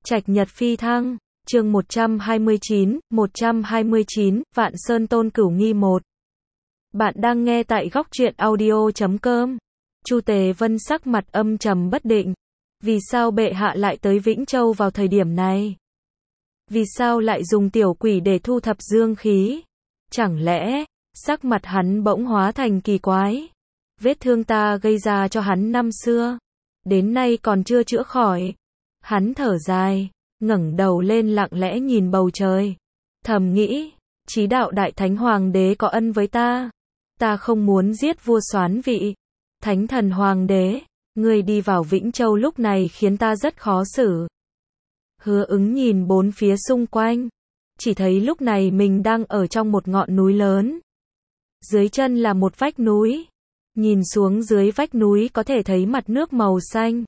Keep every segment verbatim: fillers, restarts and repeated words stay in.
Trạch Nhật Phi Thăng, chương một trăm hai mươi chín, một trăm hai mươi chín, Vạn Sơn Tôn Cửu Nghi một. Bạn đang nghe tại góc truyện audio chấm com. Chu Tề Vân sắc mặt âm trầm bất định. Vì sao bệ hạ lại tới Vĩnh Châu vào thời điểm này? Vì sao lại dùng tiểu quỷ để thu thập dương khí? Chẳng lẽ, sắc mặt hắn bỗng hóa thành kỳ quái? Vết thương ta gây ra cho hắn năm xưa, đến nay còn chưa chữa khỏi. Hắn thở dài, ngẩng đầu lên lặng lẽ nhìn bầu trời. Thầm nghĩ, chí đạo đại thánh hoàng đế có ân với ta. Ta không muốn giết vua soán vị. Thánh thần hoàng đế, ngươi đi vào Vĩnh Châu lúc này khiến ta rất khó xử. Hứa Ứng nhìn bốn phía xung quanh, chỉ thấy lúc này mình đang ở trong một ngọn núi lớn. Dưới chân là một vách núi. Nhìn xuống dưới vách núi có thể thấy mặt nước màu xanh.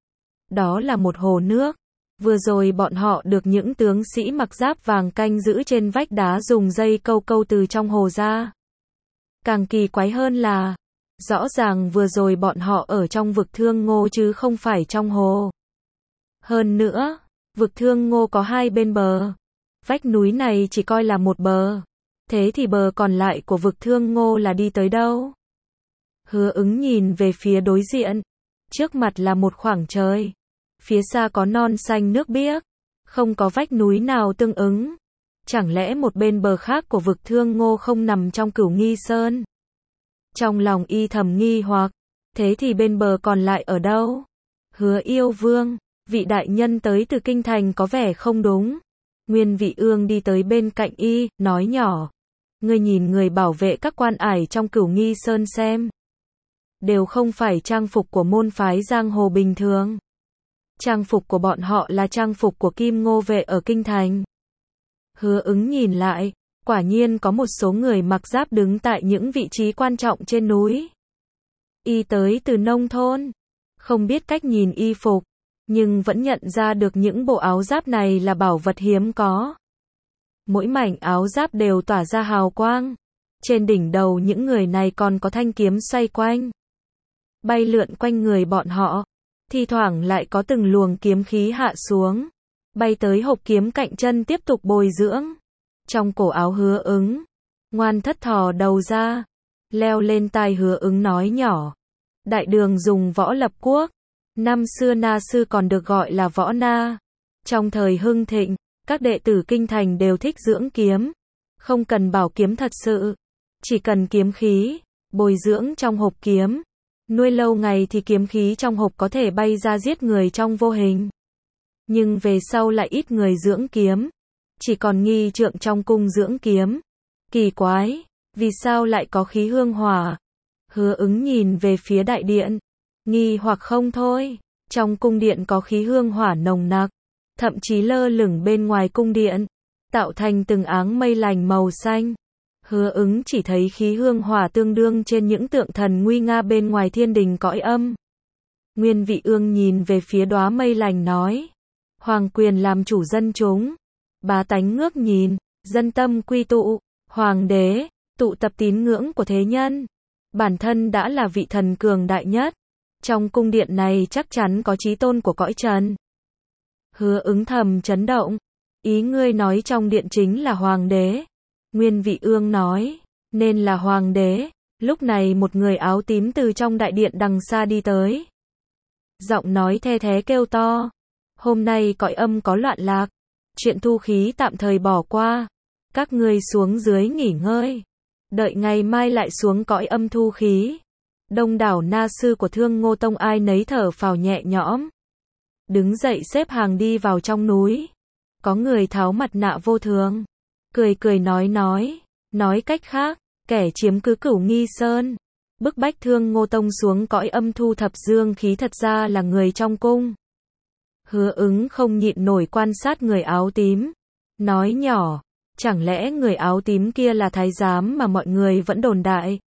Đó là một hồ nước. Vừa rồi bọn họ được những tướng sĩ mặc giáp vàng canh giữ trên vách đá dùng dây câu câu từ trong hồ ra. Càng kỳ quái hơn là, rõ ràng vừa rồi bọn họ ở trong vực Thương Ngô chứ không phải trong hồ. Hơn nữa, vực Thương Ngô có hai bên bờ. Vách núi này chỉ coi là một bờ. Thế thì bờ còn lại của vực Thương Ngô là đi tới đâu? Hứa Ứng nhìn về phía đối diện. Trước mặt là một khoảng trời. Phía xa có non xanh nước biếc. Không có vách núi nào tương ứng. Chẳng lẽ một bên bờ khác của vực Thương Ngô không nằm trong Cửu Nghi Sơn? Trong lòng y thầm nghi hoặc. Thế thì bên bờ còn lại ở đâu? Hứa Yêu Vương, vị đại nhân tới từ kinh thành có vẻ không đúng. Nguyên Vị Ương đi tới bên cạnh y, nói nhỏ. Ngươi nhìn người bảo vệ các quan ải trong Cửu Nghi Sơn xem. Đều không phải trang phục của môn phái giang hồ bình thường. Trang phục của bọn họ là trang phục của Kim Ngô vệ ở kinh thành. Hứa Ứng nhìn lại, quả nhiên có một số người mặc giáp đứng tại những vị trí quan trọng trên núi. Y tới từ nông thôn, không biết cách nhìn y phục, nhưng vẫn nhận ra được những bộ áo giáp này là bảo vật hiếm có. Mỗi mảnh áo giáp đều tỏa ra hào quang. Trên đỉnh đầu những người này còn có thanh kiếm xoay quanh, bay lượn quanh người bọn họ. Thi thoảng lại có từng luồng kiếm khí hạ xuống, bay tới hộp kiếm cạnh chân tiếp tục bồi dưỡng. Trong cổ áo Hứa Ứng, Ngoan Thất thò đầu ra, leo lên tai Hứa Ứng nói nhỏ. Đại đường dùng võ lập quốc. Năm xưa Na Sư còn được gọi là Võ Na. Trong thời hưng thịnh, các đệ tử kinh thành đều thích dưỡng kiếm. Không cần bảo kiếm thật sự, chỉ cần kiếm khí, bồi dưỡng trong hộp kiếm. Nuôi lâu ngày thì kiếm khí trong hộp có thể bay ra giết người trong vô hình. Nhưng về sau lại ít người dưỡng kiếm. Chỉ còn nghi trượng trong cung dưỡng kiếm. Kỳ quái, vì sao lại có khí hương hỏa? Hứa Ứng nhìn về phía đại điện. Nghi hoặc không thôi. Trong cung điện có khí hương hỏa nồng nặc. Thậm chí lơ lửng bên ngoài cung điện. Tạo thành từng áng mây lành màu xanh. Hứa Ứng chỉ thấy khí hương hỏa tương đương trên những tượng thần nguy nga bên ngoài thiên đình cõi âm. Nguyên Vị Ương nhìn về phía đóa mây lành nói. Hoàng quyền làm chủ dân chúng. Bá tánh ngước nhìn, dân tâm quy tụ. Hoàng đế, tụ tập tín ngưỡng của thế nhân. Bản thân đã là vị thần cường đại nhất. Trong cung điện này chắc chắn có chí tôn của cõi trần. Hứa Ứng thầm chấn động. Ý ngươi nói trong điện chính là hoàng đế. Nguyên Vị Ương nói, nên là hoàng đế. Lúc này một người áo tím từ trong đại điện đằng xa đi tới. Giọng nói the thé kêu to. Hôm nay cõi âm có loạn lạc. Chuyện thu khí tạm thời bỏ qua. Các ngươi xuống dưới nghỉ ngơi. Đợi ngày mai lại xuống cõi âm thu khí. Đông đảo Na Sư của Thương Ngô Tông ai nấy thở phào nhẹ nhõm. Đứng dậy xếp hàng đi vào trong núi. Có người tháo mặt nạ vô thường. Cười cười nói nói, nói cách khác, kẻ chiếm cứ Cửu Nghi Sơn, bức bách Thương Ngô Tông xuống cõi âm thu thập dương khí thật ra là người trong cung. Hứa Ứng không nhịn nổi quan sát người áo tím, nói nhỏ, chẳng lẽ người áo tím kia là thái giám mà mọi người vẫn đồn đại?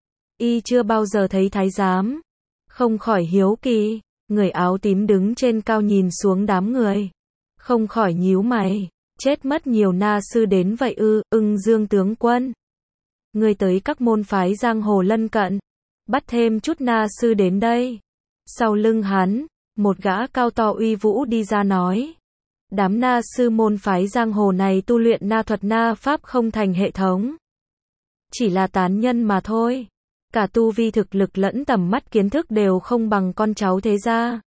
Y chưa bao giờ thấy thái giám, không khỏi hiếu kỳ. Người áo tím đứng trên cao nhìn xuống đám người, không khỏi nhíu mày. Chết mất nhiều Na Sư đến vậy ư? Ưng Dương tướng quân, người tới các môn phái giang hồ lân cận, bắt thêm chút Na Sư đến đây. Sau lưng hắn, một gã cao to uy vũ đi ra nói. Đám na sư môn phái giang hồ này tu luyện na thuật na pháp không thành hệ thống. Chỉ là tán nhân mà thôi. Cả tu vi thực lực lẫn tầm mắt kiến thức đều không bằng con cháu thế gia.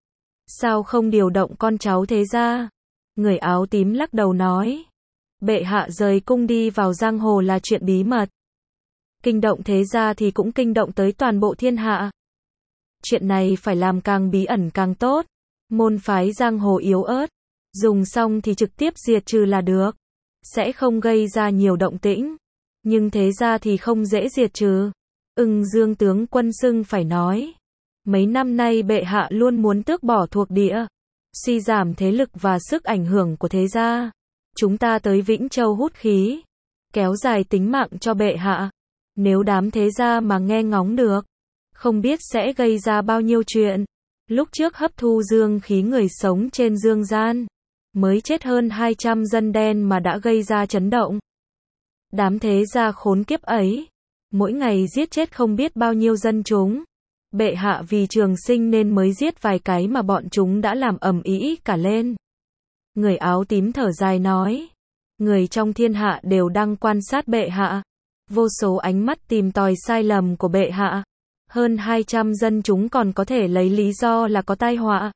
Sao không điều động con cháu thế gia? Người áo tím lắc đầu nói. Bệ hạ rời cung đi vào giang hồ là chuyện bí mật. Kinh động thế gia thì cũng kinh động tới toàn bộ thiên hạ. Chuyện này phải làm càng bí ẩn càng tốt. Môn phái giang hồ yếu ớt. Dùng xong thì trực tiếp diệt trừ là được. Sẽ không gây ra nhiều động tĩnh. Nhưng thế gia thì không dễ diệt trừ. Ưng Dương tướng quân xưng phải nói. Mấy năm nay bệ hạ luôn muốn tước bỏ thuộc địa. Suy giảm thế lực và sức ảnh hưởng của thế gia. Chúng ta tới Vĩnh Châu hút khí. Kéo dài tính mạng cho bệ hạ. Nếu đám thế gia mà nghe ngóng được. Không biết sẽ gây ra bao nhiêu chuyện. Lúc trước hấp thu dương khí người sống trên dương gian. Mới chết hơn hai trăm dân đen mà đã gây ra chấn động. Đám thế gia khốn kiếp ấy. Mỗi ngày giết chết không biết bao nhiêu dân chúng. Bệ hạ vì trường sinh nên mới giết vài cái mà bọn chúng đã làm ầm ĩ cả lên. Người áo tím thở dài nói. Người trong thiên hạ đều đang quan sát bệ hạ. Vô số ánh mắt tìm tòi sai lầm của bệ hạ. Hơn hai trăm dân chúng còn có thể lấy lý do là có tai họa.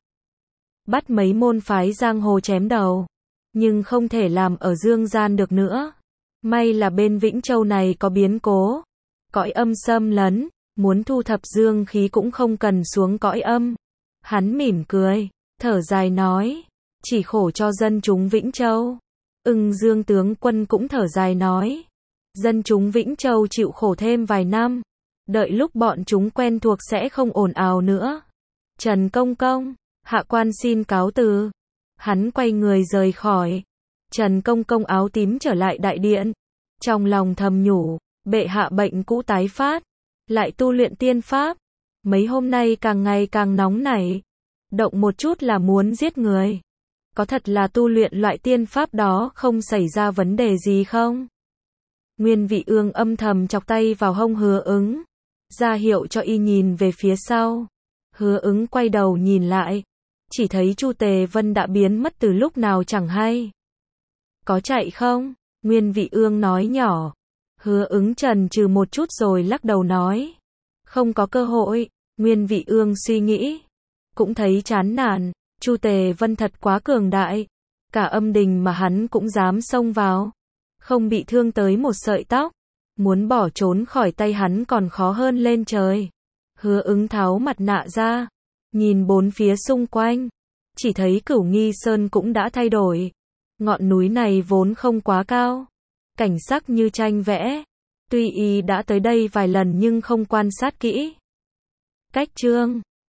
Bắt mấy môn phái giang hồ chém đầu. Nhưng không thể làm ở dương gian được nữa. May là bên Vĩnh Châu này có biến cố. Cõi âm xâm lấn. Muốn thu thập dương khí cũng không cần xuống cõi âm. Hắn mỉm cười. Thở dài nói. Chỉ khổ cho dân chúng Vĩnh Châu. Ưng Dương tướng quân cũng thở dài nói. Dân chúng Vĩnh Châu chịu khổ thêm vài năm. Đợi lúc bọn chúng quen thuộc sẽ không ồn ào nữa. Trần Công Công, hạ quan xin cáo từ. Hắn quay người rời khỏi. Trần Công Công áo tím trở lại đại điện. Trong lòng thầm nhủ, bệ hạ bệnh cũ tái phát. Lại tu luyện tiên pháp. Mấy hôm nay càng ngày càng nóng nảy. Động một chút là muốn giết người. Có thật là tu luyện loại tiên pháp đó không xảy ra vấn đề gì không? Nguyên Vị Ương âm thầm chọc tay vào hông Hứa Ứng. Ra hiệu cho y nhìn về phía sau. Hứa Ứng quay đầu nhìn lại. Chỉ thấy Chu Tề Vân đã biến mất từ lúc nào chẳng hay. Có chạy không? Nguyên Vị Ương nói nhỏ. Hứa Ứng chần chừ một chút rồi lắc đầu nói. Không có cơ hội. Nguyên Vị Ương suy nghĩ. Cũng thấy chán nản. Chu Tề Vân thật quá cường đại. Cả âm đình mà hắn cũng dám xông vào. Không bị thương tới một sợi tóc. Muốn bỏ trốn khỏi tay hắn còn khó hơn lên trời. Hứa Ứng tháo mặt nạ ra. Nhìn bốn phía xung quanh. Chỉ thấy Cửu Nghi Sơn cũng đã thay đổi. Ngọn núi này vốn không quá cao. Cảnh sắc như tranh vẽ. Tuy y đã tới đây vài lần nhưng không quan sát kỹ. Cách chương